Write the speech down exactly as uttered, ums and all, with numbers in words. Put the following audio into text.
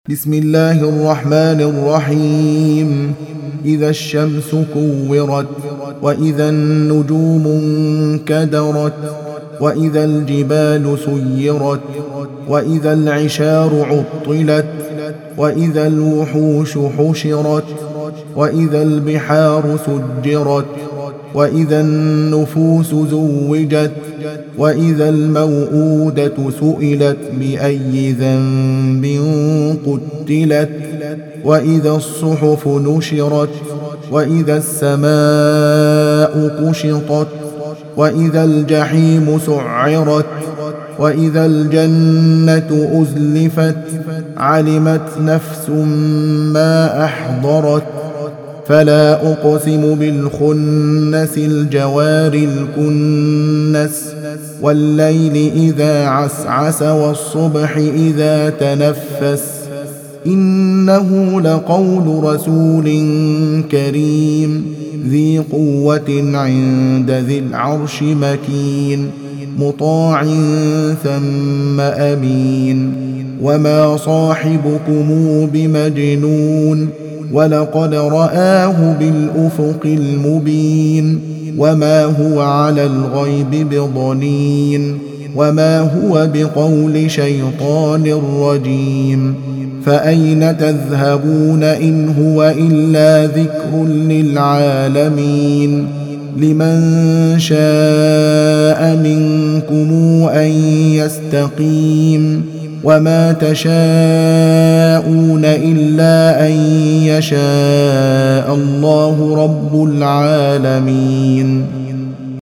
بسم الله الرحمن الرحيم. إذا الشمس كورت، وإذا النجوم انكدرت، وإذا الجبال سيرت، وإذا العشار عطلت، وإذا الوحوش حشرت، وإذا البحار سجرت، وإذا النفوس زوجت، وإذا الموءودة سئلت بأي ذنب قتلت، وإذا الصحف نشرت، وإذا السماء كشطت، وإذا الجحيم سعرت، وإذا الجنة أزلفت، علمت نفس ما أحضرت. فلا أقسم بالخنس الجوار الكنس، والليل إذا عسعس، والصبح إذا تنفس. إنه لقول رسول كريم ذي قوة عند ذي العرش مكين، مطاع ثم أمين. وما صاحبكم بمجنون، ولقد رآه بالأفق المبين. وما هو على الغيب بضنين، وما هو بقول شيطان رجيم. فأين تذهبون إن هو إلا ذكر للعالمين. لمن شاء منكم أن يستقيم، وما تشاءون إلا أن يشاء الله رب العالمين.